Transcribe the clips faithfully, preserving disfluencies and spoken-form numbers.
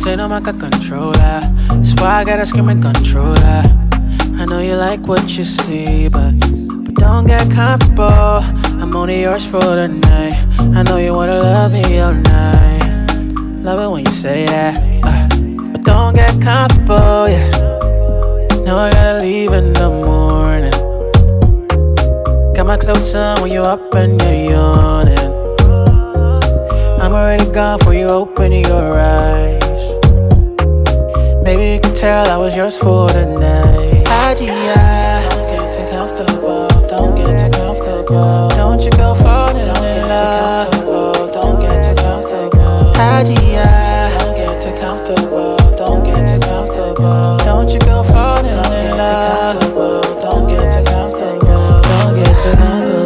say no like a controller. That's why I gotta scream and controller. I know you like what you see, but but don't get comfortable. I'm only yours for the night. I know you wanna love me all night. Love it when you say that, uh, but don't get comfortable, yeah. Now I gotta leave in the morning. Got my clothes on when you up and you're yawning. I'm already gone before you open your eyes. Maybe you can tell I was yours for the night. Adia, don't get too comfortable. Don't get too comfortable. Don't you go falling in love. Don't get too comfortable. Adia, don't get too comfortable. Don't get too comfortable. Don't you go falling in love. Don't get too comfortable. Don't get too comfortable.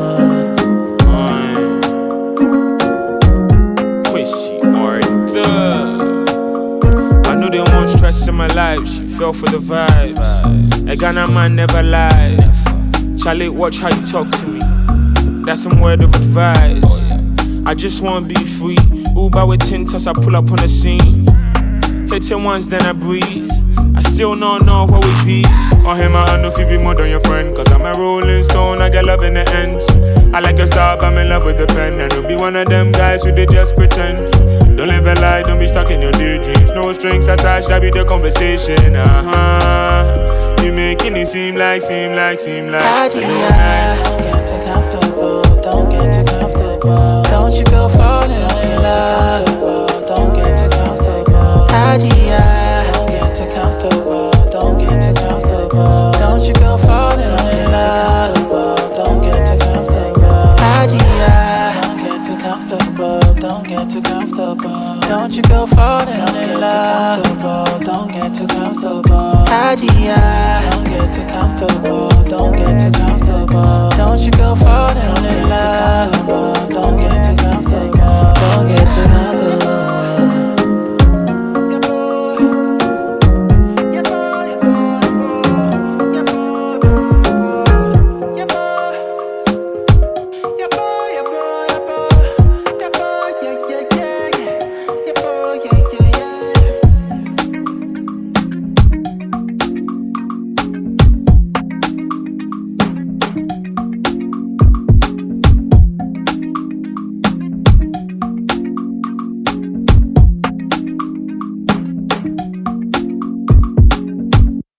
I know they want stress in my life, she fell for the vibes. A Ghana man never lies. Charlie, watch how you talk to me. That's some word of advice. I just wanna be free. Uber with tintas, I pull up on the scene. Hitting once, then I breeze. I still don't know what we be. On him, I know if you be more than your friend. Cause I'm a rolling stone, I get love in the ends. I like your style, I'm in love with the pen. And you'll be one of them guys who they just pretend. Don't live a lie, don't be stuck in your daydreams. No strings attached, that be the conversation. Uh-huh. You making it seem like, seem like, seem like Adia, don't get too comfortable. Don't get too comfortable. Don't you go falling in love. Don't get too comfortable. Adia, don't get too comfortable. Don't get too comfortable. Don't you go falling in love. Don't get too comfortable. Adia, don't get too comfortable. Don't get too comfortable. Don't you go falling in love. Don't get too comfortable. Adia, don't get too comfortable. Don't get too comfortable. Don't you go falling in love. Don't get